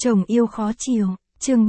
Chồng yêu khó chiều, chương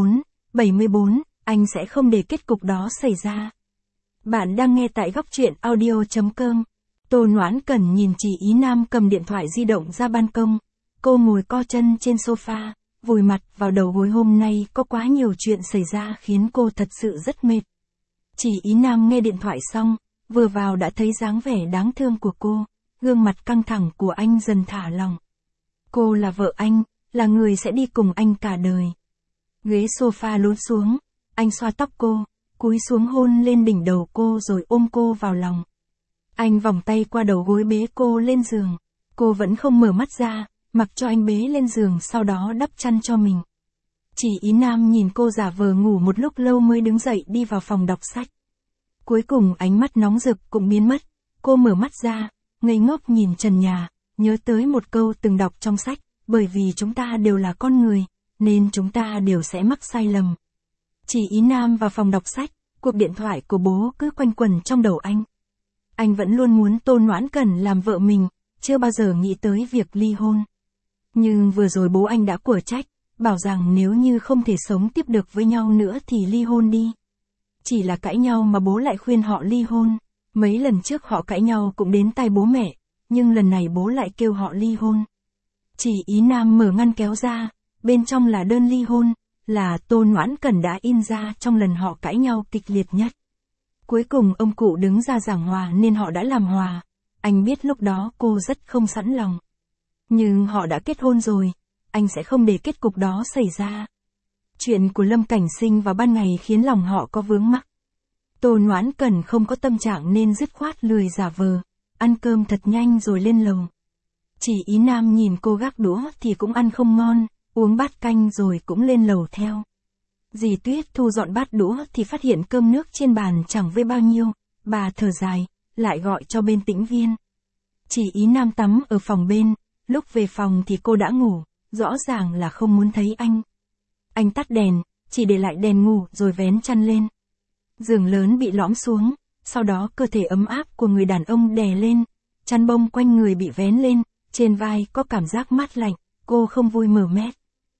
74, anh sẽ không để kết cục đó xảy ra. Bạn đang nghe tại góc truyện audio.com. Tô Noãn Cẩn nhìn chị Ý Nam cầm điện thoại di động ra ban công. Cô ngồi co chân trên sofa, vùi mặt vào đầu gối. Hôm nay có quá nhiều chuyện xảy ra khiến cô thật sự rất mệt. Chị Ý Nam nghe điện thoại xong, vừa vào đã thấy dáng vẻ đáng thương của cô, gương mặt căng thẳng của anh dần thả lỏng. Cô là vợ anh, là người sẽ đi cùng anh cả đời. Ghế sofa lún xuống, anh xoa tóc cô, cúi xuống hôn lên đỉnh đầu cô rồi ôm cô vào lòng. Anh vòng tay qua đầu gối bế cô lên giường. Cô vẫn không mở mắt ra, mặc cho anh bế lên giường sau đó đắp chăn cho mình. Chị Ý Nam nhìn cô giả vờ ngủ một lúc lâu mới đứng dậy đi vào phòng đọc sách. Cuối cùng ánh mắt nóng rực cũng biến mất. Cô mở mắt ra, ngây ngốc nhìn trần nhà, nhớ tới một câu từng đọc trong sách, bởi vì chúng ta đều là con người, nên chúng ta đều sẽ mắc sai lầm. Chị Ý Nam vào phòng đọc sách, cuộc điện thoại của bố cứ quanh quẩn trong đầu anh. Anh vẫn luôn muốn Tô Noãn Cẩn làm vợ mình, chưa bao giờ nghĩ tới việc ly hôn. Nhưng vừa rồi bố anh đã của trách, bảo rằng nếu như không thể sống tiếp được với nhau nữa thì ly hôn đi. Chỉ là cãi nhau mà bố lại khuyên họ ly hôn. Mấy lần trước họ cãi nhau cũng đến tai bố mẹ, nhưng lần này bố lại kêu họ ly hôn. Chị Ý Nam mở ngăn kéo ra, bên trong là đơn ly hôn, là Tô Noãn Cẩn đã in ra trong lần họ cãi nhau kịch liệt nhất. Cuối cùng ông cụ đứng ra giảng hòa nên họ đã làm hòa. Anh biết lúc đó cô rất không sẵn lòng. Nhưng họ đã kết hôn rồi, anh sẽ không để kết cục đó xảy ra. Chuyện của Lâm Cảnh Sinh vào ban ngày khiến lòng họ có vướng mắc. Tô Noãn Cẩn không có tâm trạng nên dứt khoát lười giả vờ, ăn cơm thật nhanh rồi lên lầu. Chị Ý Nam nhìn cô gác đũa thì cũng ăn không ngon, uống bát canh rồi cũng lên lầu theo. Dì Tuyết thu dọn bát đũa thì phát hiện cơm nước trên bàn chẳng với bao nhiêu, bà thở dài, lại gọi cho bên Tĩnh Viên. Chị Ý Nam tắm ở phòng bên, lúc về phòng thì cô đã ngủ, rõ ràng là không muốn thấy anh. Anh tắt đèn, chỉ để lại đèn ngủ rồi vén chăn lên. Giường lớn bị lõm xuống, sau đó cơ thể ấm áp của người đàn ông đè lên, chăn bông quanh người bị vén lên, trên vai có cảm giác mát lạnh, cô không vui mở mét.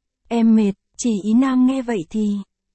Em mệt, chị Ý Nam nghe vậy thì,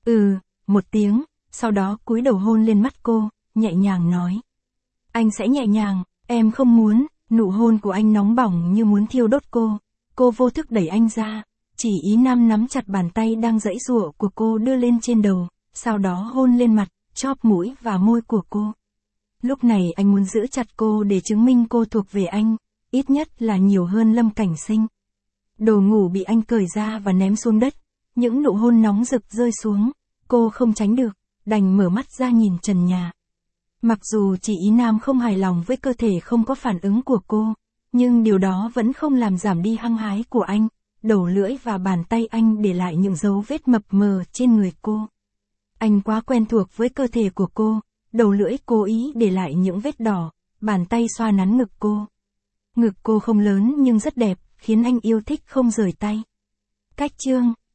một tiếng, sau đó cúi đầu hôn lên mắt cô, nhẹ nhàng nói. Anh sẽ nhẹ nhàng, em không muốn, nụ hôn của anh nóng bỏng như muốn thiêu đốt cô vô thức đẩy anh ra, chị Ý Nam nắm chặt bàn tay đang giãy giụa của cô đưa lên trên đầu, sau đó hôn lên mặt, chóp mũi và môi của cô. Lúc này anh muốn giữ chặt cô để chứng minh cô thuộc về anh, ít nhất là nhiều hơn Lâm Cảnh Sinh. Đồ ngủ bị anh cởi ra và ném xuống đất, những nụ hôn nóng rực rơi xuống, cô không tránh được, đành mở mắt ra nhìn trần nhà. Mặc dù chị Ý Nam không hài lòng với cơ thể không có phản ứng của cô, nhưng điều đó vẫn không làm giảm đi hăng hái của anh, đầu lưỡi và bàn tay anh để lại những dấu vết mập mờ trên người cô. Anh quá quen thuộc với cơ thể của cô, đầu lưỡi cố ý để lại những vết đỏ, bàn tay xoa nắn ngực cô. Ngực cô không lớn nhưng rất đẹp, khiến anh yêu thích không rời tay. Cách chương